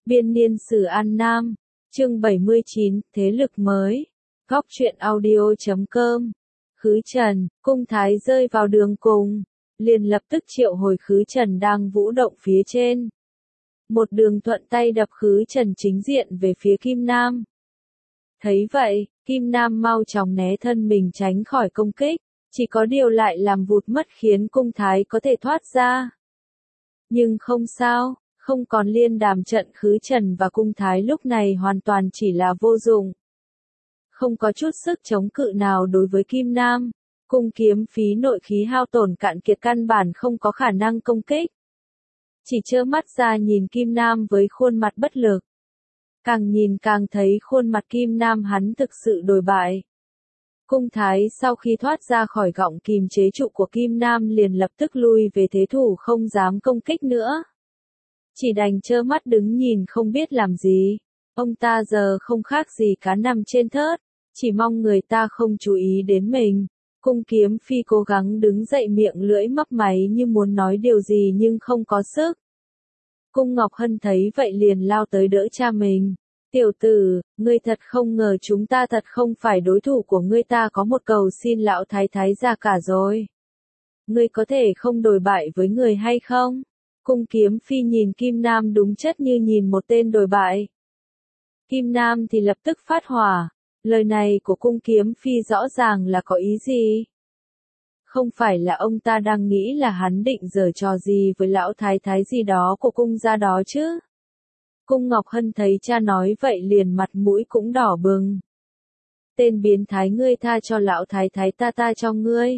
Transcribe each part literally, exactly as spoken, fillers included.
Biên niên sử An Nam, chương bảy mươi chín, thế lực mới. Góc truyện audio chấm com. Khứ Trần, cung thái rơi vào đường cùng, liền lập tức triệu hồi Khứ Trần đang vũ động phía trên. Một đường thuận tay đập Khứ Trần chính diện về phía Kim Nam. Thấy vậy, Kim Nam mau chóng né thân mình tránh khỏi công kích, chỉ có điều lại làm vụt mất khiến cung thái có thể thoát ra. Nhưng không sao. Không còn liên đàm trận Khứ Trần và cung thái lúc này hoàn toàn chỉ là vô dụng. Không có chút sức chống cự nào đối với Kim Nam, cung kiếm phí nội khí hao tổn cạn kiệt căn bản không có khả năng công kích. Chỉ trơ mắt ra nhìn Kim Nam với khuôn mặt bất lực. Càng nhìn càng thấy khuôn mặt Kim Nam hắn thực sự đồi bại. Cung thái sau khi thoát ra khỏi gọng kìm chế trụ của Kim Nam liền lập tức lui về thế thủ không dám công kích nữa. Chỉ đành trơ mắt đứng nhìn không biết làm gì. Ông ta giờ không khác gì cá nằm trên thớt, chỉ mong người ta không chú ý đến mình. Cung kiếm phi cố gắng đứng dậy miệng lưỡi mấp máy như muốn nói điều gì nhưng không có sức. Cung Ngọc Hân thấy vậy liền lao tới đỡ cha mình. Tiểu tử, ngươi thật không ngờ chúng ta thật không phải đối thủ của ngươi, ta có một cầu xin lão thái thái ra cả rồi. Ngươi có thể không đồi bại với người hay không? Cung kiếm phi nhìn Kim Nam đúng chất như nhìn một tên đồi bại. Kim Nam thì lập tức phát hỏa. Lời này của cung kiếm phi rõ ràng là có ý gì? Không phải là ông ta đang nghĩ là hắn định giở trò gì với lão thái thái gì đó của cung gia đó chứ? Cung Ngọc Hân thấy cha nói vậy liền mặt mũi cũng đỏ bừng. Tên biến thái, ngươi tha cho lão thái thái ta ta cho ngươi.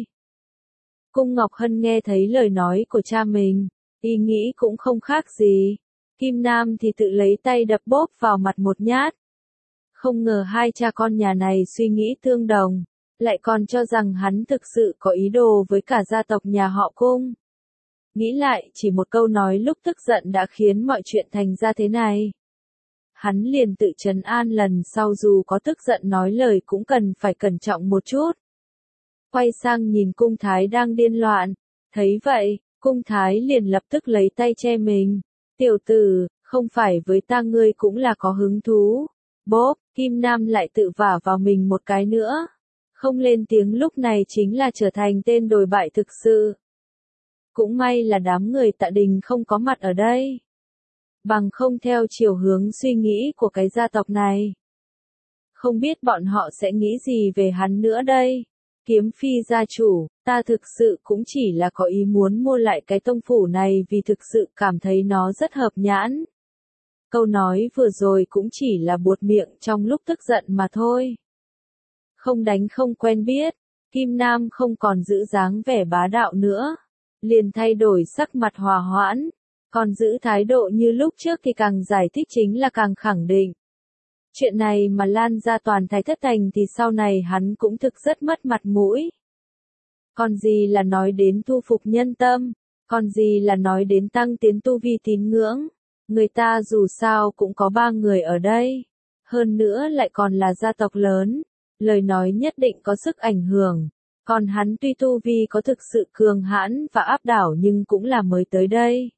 Cung Ngọc Hân nghe thấy lời nói của cha mình. Ý nghĩ cũng không khác gì. Kim Nam thì tự lấy tay đập bóp vào mặt một nhát. Không ngờ hai cha con nhà này suy nghĩ tương đồng, lại còn cho rằng hắn thực sự có ý đồ với cả gia tộc nhà họ Cung. Nghĩ lại, chỉ một câu nói lúc tức giận đã khiến mọi chuyện thành ra thế này. Hắn liền tự trấn an lần sau dù có tức giận nói lời cũng cần phải cẩn trọng một chút. Quay sang nhìn cung thái đang điên loạn, thấy vậy. Cung thái liền lập tức lấy tay che mình. Tiểu tử, không phải với ta ngươi cũng là có hứng thú. Bốp, Kim Nam lại tự vả vào mình một cái nữa. Không lên tiếng lúc này chính là trở thành tên đồi bại thực sự. Cũng may là đám người Tạ Đình không có mặt ở đây. Bằng không theo chiều hướng suy nghĩ của cái gia tộc này. Không biết bọn họ sẽ nghĩ gì về hắn nữa đây. Kiếm phi gia chủ, ta thực sự cũng chỉ là có ý muốn mua lại cái tông phủ này vì thực sự cảm thấy nó rất hợp nhãn. Câu nói vừa rồi cũng chỉ là buột miệng trong lúc tức giận mà thôi. Không đánh không quen biết, Kim Nam không còn giữ dáng vẻ bá đạo nữa. Liền thay đổi sắc mặt hòa hoãn, còn giữ thái độ như lúc trước thì càng giải thích chính là càng khẳng định. Chuyện này mà lan ra toàn Thái Thất Thành thì sau này hắn cũng thực rất mất mặt mũi. Còn gì là nói đến thu phục nhân tâm, còn gì là nói đến tăng tiến tu vi tín ngưỡng. Người ta dù sao cũng có ba người ở đây. Hơn nữa lại còn là gia tộc lớn. Lời nói nhất định có sức ảnh hưởng. Còn hắn tuy tu vi có thực sự cường hãn và áp đảo nhưng cũng là mới tới đây.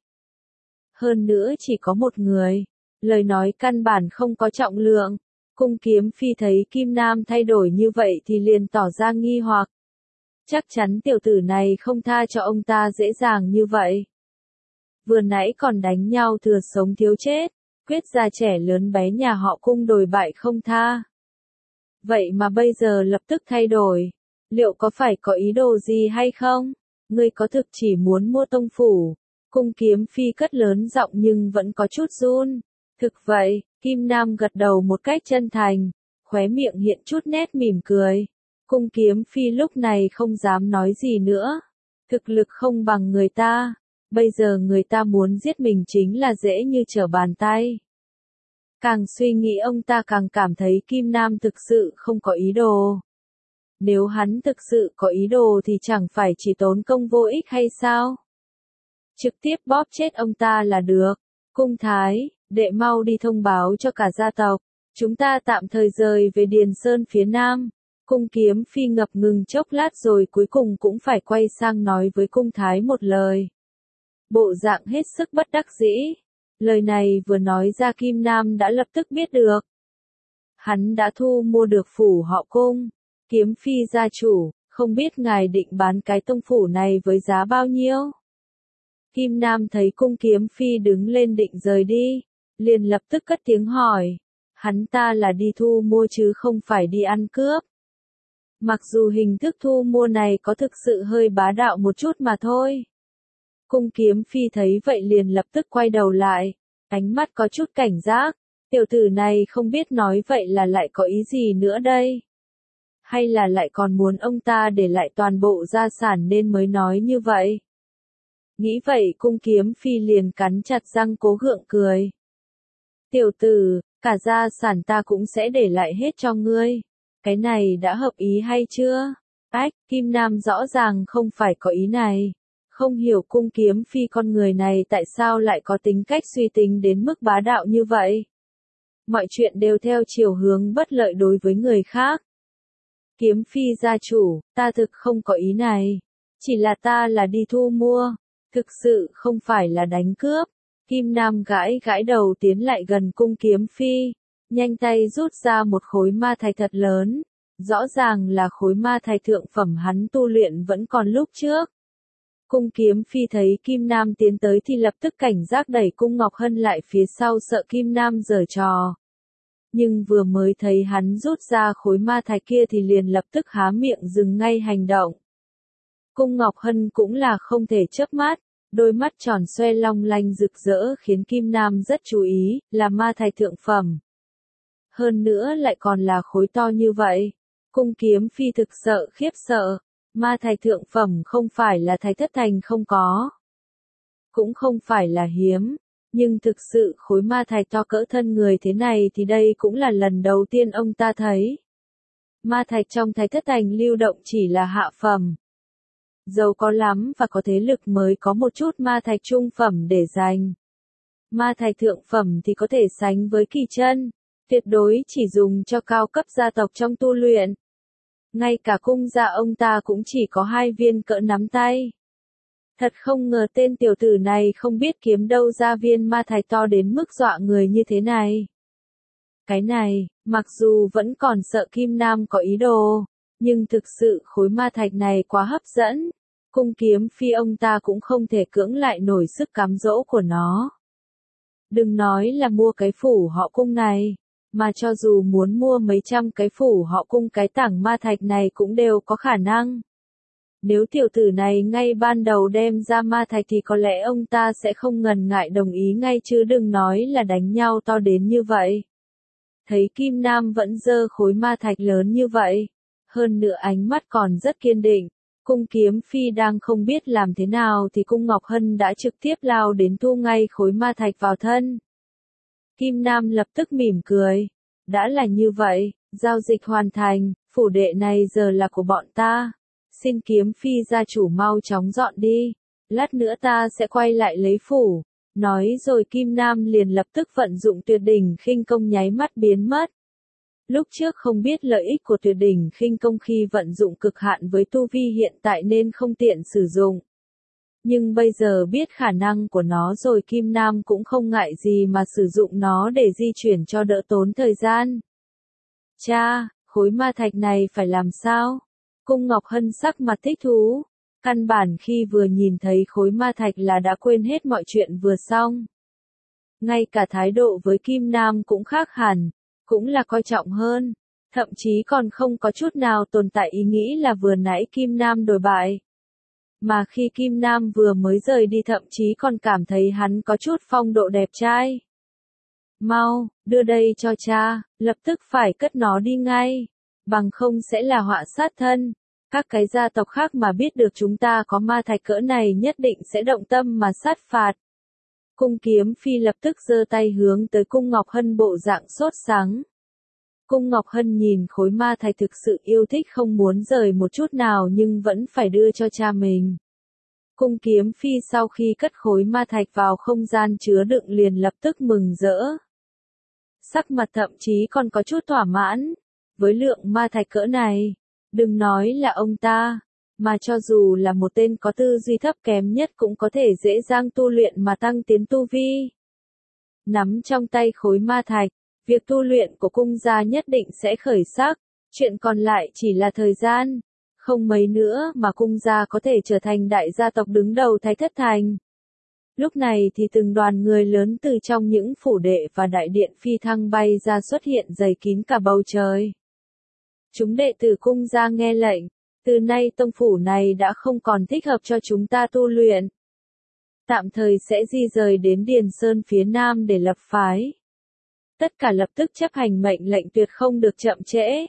Hơn nữa chỉ có một người. Lời nói căn bản không có trọng lượng. Cung kiếm phi thấy Kim Nam thay đổi như vậy thì liền tỏ ra nghi hoặc. Chắc chắn tiểu tử này không tha cho ông ta dễ dàng như vậy. Vừa nãy còn đánh nhau thừa sống thiếu chết, quyết gia trẻ lớn bé nhà họ Cung đồi bại không tha. Vậy mà bây giờ lập tức thay đổi. Liệu có phải có ý đồ gì hay không? Ngươi có thực chỉ muốn mua tông phủ? Cung kiếm phi cất lớn giọng nhưng vẫn có chút run. Thực vậy, Kim Nam gật đầu một cách chân thành, khóe miệng hiện chút nét mỉm cười. Cung kiếm phi lúc này không dám nói gì nữa. Thực lực không bằng người ta, bây giờ người ta muốn giết mình chính là dễ như trở bàn tay. Càng suy nghĩ ông ta càng cảm thấy Kim Nam thực sự không có ý đồ. Nếu hắn thực sự có ý đồ thì chẳng phải chỉ tốn công vô ích hay sao? Trực tiếp bóp chết ông ta là được. Cung thái, đệ mau đi thông báo cho cả gia tộc. Chúng ta tạm thời rời về Điền Sơn phía Nam. Cung kiếm phi ngập ngừng chốc lát rồi cuối cùng cũng phải quay sang nói với cung thái một lời. Bộ dạng hết sức bất đắc dĩ. Lời này vừa nói ra Kim Nam đã lập tức biết được. Hắn đã thu mua được phủ họ Cung. Kiếm Phi gia chủ, không biết ngài định bán cái tông phủ này với giá bao nhiêu? Kim Nam thấy Cung Kiếm Phi đứng lên định rời đi, liền lập tức cất tiếng hỏi. Hắn ta là đi thu mua chứ không phải đi ăn cướp. Mặc dù hình thức thu mua này có thực sự hơi bá đạo một chút mà thôi. Cung Kiếm Phi thấy vậy liền lập tức quay đầu lại, ánh mắt có chút cảnh giác. Tiểu tử này không biết nói vậy là lại có ý gì nữa đây? Hay là lại còn muốn ông ta để lại toàn bộ gia sản nên mới nói như vậy? Nghĩ vậy Cung Kiếm Phi liền cắn chặt răng cố gượng cười. Tiểu tử, cả gia sản ta cũng sẽ để lại hết cho ngươi. Cái này đã hợp ý hay chưa? Ách, Kim Nam rõ ràng không phải có ý này. Không hiểu Cung Kiếm Phi con người này tại sao lại có tính cách suy tính đến mức bá đạo như vậy. Mọi chuyện đều theo chiều hướng bất lợi đối với người khác. Kiếm Phi gia chủ, ta thực không có ý này. Chỉ là ta là đi thu mua. Thực sự không phải là đánh cướp. Kim Nam gãi gãi đầu tiến lại gần Cung Kiếm Phi. Nhanh tay rút ra một khối ma thạch thật lớn. Rõ ràng là khối ma thạch thượng phẩm hắn tu luyện vẫn còn lúc trước. Cung Kiếm Phi thấy Kim Nam tiến tới thì lập tức cảnh giác đẩy Cung Ngọc Hân lại phía sau sợ Kim Nam giở trò. Nhưng vừa mới thấy hắn rút ra khối ma thạch kia thì liền lập tức há miệng dừng ngay hành động. Cung Ngọc Hân cũng là không thể chớp mắt, đôi mắt tròn xoe long lanh rực rỡ khiến Kim Nam rất chú ý, là ma thạch thượng phẩm. Hơn nữa lại còn là khối to như vậy. Cung Kiếm Phi thực sợ khiếp sợ, ma thạch thượng phẩm không phải là thạch thất thành không có. Cũng không phải là hiếm. Nhưng thực sự khối ma thạch to cỡ thân người thế này thì đây cũng là lần đầu tiên ông ta thấy. Ma thạch trong thạch thất thành lưu động chỉ là hạ phẩm. Giàu có lắm và có thế lực mới có một chút ma thạch trung phẩm để dành. Ma thạch thượng phẩm thì có thể sánh với kỳ chân, tuyệt đối chỉ dùng cho cao cấp gia tộc trong tu luyện. Ngay cả cung gia ông ta cũng chỉ có hai viên cỡ nắm tay. Thật không ngờ tên tiểu tử này không biết kiếm đâu ra viên ma thạch to đến mức dọa người như thế này. Cái này, mặc dù vẫn còn sợ Kim Nam có ý đồ, nhưng thực sự khối ma thạch này quá hấp dẫn. Cung Kiếm Phi ông ta cũng không thể cưỡng lại nổi sức cám dỗ của nó. Đừng nói là mua cái phủ họ Cung này, mà cho dù muốn mua mấy trăm cái phủ họ Cung cái tảng ma thạch này cũng đều có khả năng. Nếu tiểu tử này ngay ban đầu đem ra ma thạch thì có lẽ ông ta sẽ không ngần ngại đồng ý ngay chứ đừng nói là đánh nhau to đến như vậy. Thấy Kim Nam vẫn giơ khối ma thạch lớn như vậy, hơn nữa ánh mắt còn rất kiên định, Cung Kiếm Phi đang không biết làm thế nào thì Cung Ngọc Hân đã trực tiếp lao đến thu ngay khối ma thạch vào thân. Kim Nam lập tức mỉm cười, đã là như vậy, giao dịch hoàn thành, phủ đệ này giờ là của bọn ta. Xin Kiếm Phi gia chủ mau chóng dọn đi, lát nữa ta sẽ quay lại lấy phủ. Nói rồi Kim Nam liền lập tức vận dụng tuyệt đỉnh khinh công nháy mắt biến mất. Lúc trước không biết lợi ích của tuyệt đỉnh khinh công khi vận dụng cực hạn với tu vi hiện tại nên không tiện sử dụng. Nhưng bây giờ biết khả năng của nó rồi Kim Nam cũng không ngại gì mà sử dụng nó để di chuyển cho đỡ tốn thời gian. Cha, khối ma thạch này phải làm sao? Cung Ngọc Hân sắc mặt thích thú. Căn bản khi vừa nhìn thấy khối ma thạch là đã quên hết mọi chuyện vừa xong. Ngay cả thái độ với Kim Nam cũng khác hẳn, cũng là coi trọng hơn. Thậm chí còn không có chút nào tồn tại ý nghĩ là vừa nãy Kim Nam đổi bại. Mà khi Kim Nam vừa mới rời đi thậm chí còn cảm thấy hắn có chút phong độ đẹp trai. Mau, đưa đây cho cha, lập tức phải cất nó đi ngay. Bằng không sẽ là họa sát thân. Các cái gia tộc khác mà biết được chúng ta có ma thạch cỡ này nhất định sẽ động tâm mà sát phạt. Cung Kiếm Phi lập tức giơ tay hướng tới Cung Ngọc Hân bộ dạng sốt sắng. Cung Ngọc Hân nhìn khối ma thạch thực sự yêu thích không muốn rời một chút nào nhưng vẫn phải đưa cho cha mình. Cung Kiếm Phi sau khi cất khối ma thạch vào không gian chứa đựng liền lập tức mừng rỡ. Sắc mặt thậm chí còn có chút thỏa mãn. Với lượng ma thạch cỡ này, đừng nói là ông ta, mà cho dù là một tên có tư duy thấp kém nhất cũng có thể dễ dàng tu luyện mà tăng tiến tu vi. nắm trong tay khối ma thạch, việc tu luyện của cung gia nhất định sẽ khởi sắc, chuyện còn lại chỉ là thời gian, không mấy nữa mà cung gia có thể trở thành đại gia tộc đứng đầu Thái Thất Thành. Lúc này thì từng đoàn người lớn từ trong những phủ đệ và đại điện phi thăng bay ra xuất hiện dày kín cả bầu trời. Chúng đệ tử cung gia nghe lệnh, từ nay tông phủ này đã không còn thích hợp cho chúng ta tu luyện. Tạm thời sẽ di rời đến Điền Sơn phía nam để lập phái. Tất cả lập tức chấp hành mệnh lệnh tuyệt không được chậm trễ.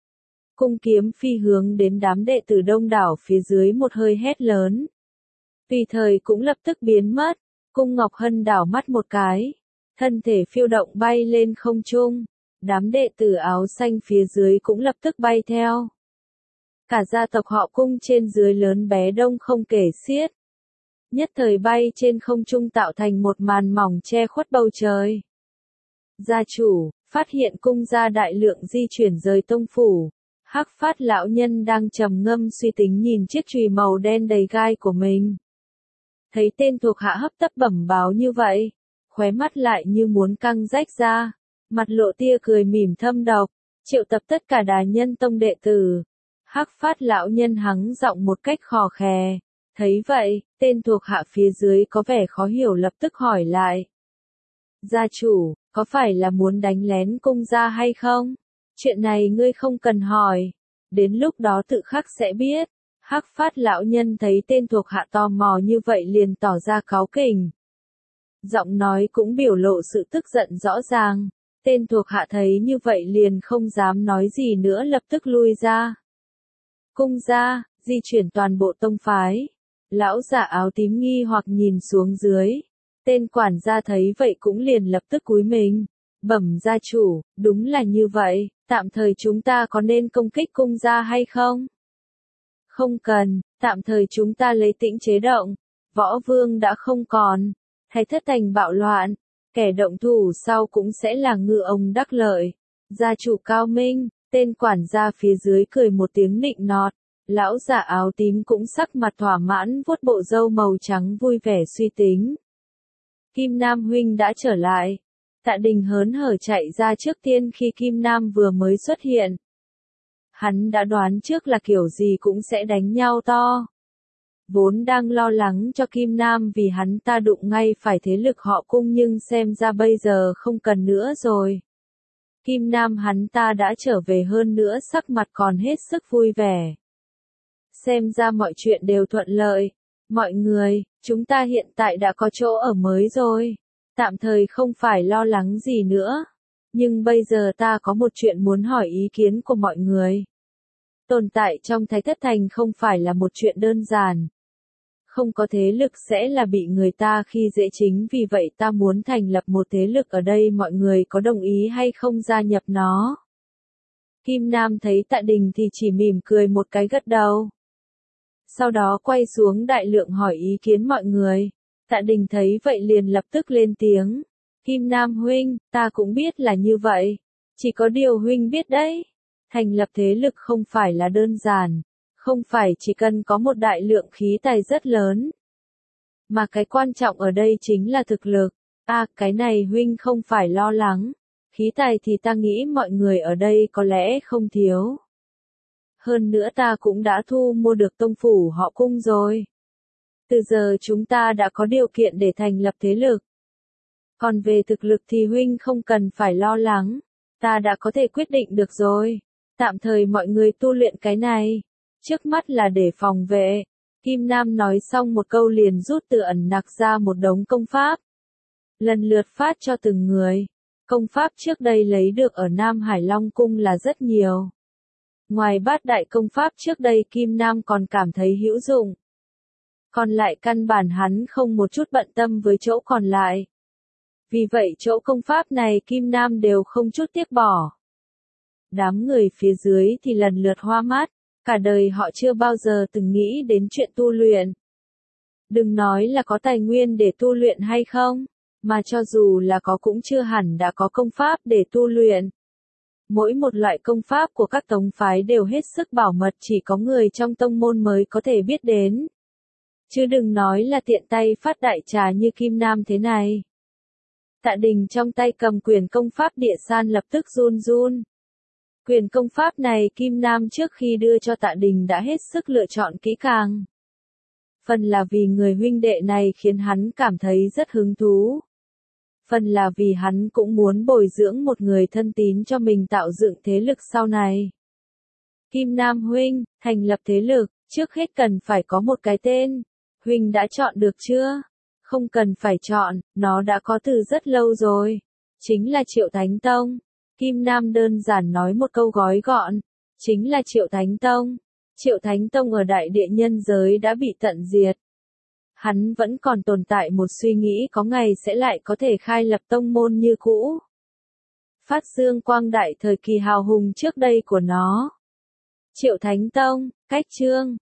Cung Kiếm Phi hướng đến đám đệ tử đông đảo phía dưới một hơi hét lớn. Tùy thời cũng lập tức biến mất, Cung Ngọc Hân đảo mắt một cái, thân thể phiêu động bay lên không trung, đám đệ tử áo xanh phía dưới cũng lập tức bay theo. Cả gia tộc họ Cung trên dưới lớn bé đông không kể xiết. Nhất thời bay trên không trung tạo thành một màn mỏng che khuất bầu trời. Gia chủ, phát hiện cung gia đại lượng di chuyển rời tông phủ. Hắc Phát lão nhân đang trầm ngâm suy tính nhìn chiếc chùy màu đen đầy gai của mình. Thấy tên thuộc hạ hấp tấp bẩm báo như vậy, khóe mắt lại như muốn căng rách ra, mặt lộ tia cười mỉm thâm độc, triệu tập tất cả đà nhân tông đệ tử. Hắc Phát lão nhân hắng giọng một cách khò khè, thấy vậy, tên thuộc hạ phía dưới có vẻ khó hiểu lập tức hỏi lại. Gia chủ, có phải là muốn đánh lén cung gia hay không? Chuyện này ngươi không cần hỏi, đến lúc đó tự khắc sẽ biết. Hắc Phát lão nhân thấy tên thuộc hạ tò mò như vậy liền tỏ ra cáu kỉnh. Giọng nói cũng biểu lộ sự tức giận rõ ràng, tên thuộc hạ thấy như vậy liền không dám nói gì nữa lập tức lui ra. Cung gia, di chuyển toàn bộ tông phái. Lão giả áo tím nghi hoặc nhìn xuống dưới. Tên quản gia thấy vậy cũng liền lập tức cúi mình. Bẩm gia chủ, đúng là như vậy, tạm thời chúng ta có nên công kích cung gia hay không? Không cần, tạm thời chúng ta lấy tĩnh chế động. Võ vương đã không còn. Thái Thất Thành bạo loạn. Kẻ động thủ sau cũng sẽ là ngư ông đắc lợi. Gia chủ cao minh, tên quản gia phía dưới cười một tiếng nịnh nọt. Lão giả áo tím cũng sắc mặt thỏa mãn vuốt bộ râu màu trắng vui vẻ suy tính. Kim Nam huynh đã trở lại. Tạ Đình hớn hở chạy ra trước tiên khi Kim Nam vừa mới xuất hiện. Hắn đã đoán trước là kiểu gì cũng sẽ đánh nhau to. Vốn đang lo lắng cho Kim Nam vì hắn ta đụng ngay phải thế lực họ Cung nhưng xem ra bây giờ không cần nữa rồi. Kim Nam hắn ta đã trở về hơn nữa sắc mặt còn hết sức vui vẻ. Xem ra mọi chuyện đều thuận lợi. Mọi người, chúng ta hiện tại đã có chỗ ở mới rồi. Tạm thời không phải lo lắng gì nữa. Nhưng bây giờ ta có một chuyện muốn hỏi ý kiến của mọi người. Tồn tại trong Thái Thất Thành không phải là một chuyện đơn giản. Không có thế lực sẽ là bị người ta khi dễ, chính vì vậy ta muốn thành lập một thế lực ở đây, mọi người có đồng ý hay không gia nhập nó? Kim Nam thấy Tạ Đình thì chỉ mỉm cười một cái gật đầu. Sau đó quay xuống đại lượng hỏi ý kiến mọi người. Tạ Đình thấy vậy liền lập tức lên tiếng. Kim Nam huynh, ta cũng biết là như vậy. Chỉ có điều huynh biết đấy. Thành lập thế lực không phải là đơn giản. Không phải chỉ cần có một đại lượng khí tài rất lớn. Mà cái quan trọng ở đây chính là thực lực. À, cái này huynh không phải lo lắng. Khí tài thì ta nghĩ mọi người ở đây có lẽ không thiếu. Hơn nữa ta cũng đã thu mua được tông phủ họ Cung rồi. Từ giờ chúng ta đã có điều kiện để thành lập thế lực. Còn về thực lực thì huynh không cần phải lo lắng. Ta đã có thể quyết định được rồi. Tạm thời mọi người tu luyện cái này. Trước mắt là để phòng vệ. Kim Nam nói xong một câu liền rút từ ẩn nặc ra một đống công pháp. Lần lượt phát cho từng người. Công pháp trước đây lấy được ở Nam Hải Long Cung là rất nhiều. Ngoài bát đại công pháp trước đây Kim Nam còn cảm thấy hữu dụng. Còn lại căn bản hắn không một chút bận tâm với chỗ còn lại. Vì vậy chỗ công pháp này Kim Nam đều không chút tiếc bỏ. Đám người phía dưới thì lần lượt hoa mắt, cả đời họ chưa bao giờ từng nghĩ đến chuyện tu luyện. Đừng nói là có tài nguyên để tu luyện hay không, mà cho dù là có cũng chưa hẳn đã có công pháp để tu luyện. Mỗi một loại công pháp của các tông phái đều hết sức bảo mật, chỉ có người trong tông môn mới có thể biết đến. Chứ đừng nói là tiện tay phát đại trà như Kim Nam thế này. Tạ Đình trong tay cầm quyền công pháp địa san lập tức run run. Quyền công pháp này Kim Nam trước khi đưa cho Tạ Đình đã hết sức lựa chọn kỹ càng. Phần là vì người huynh đệ này khiến hắn cảm thấy rất hứng thú. Phần là vì hắn cũng muốn bồi dưỡng một người thân tín cho mình tạo dựng thế lực sau này. Kim Nam huynh, thành lập thế lực, trước hết cần phải có một cái tên. Huynh đã chọn được chưa? Không cần phải chọn, nó đã có từ rất lâu rồi. Chính là Triệu Thánh Tông. Kim Nam đơn giản nói một câu gói gọn. Chính là Triệu Thánh Tông. Triệu Thánh Tông ở đại địa nhân giới đã bị tận diệt. Hắn vẫn còn tồn tại một suy nghĩ có ngày sẽ lại có thể khai lập tông môn như cũ. Phát dương quang đại thời kỳ hào hùng trước đây của nó. Triệu Thánh Tông, cách chương.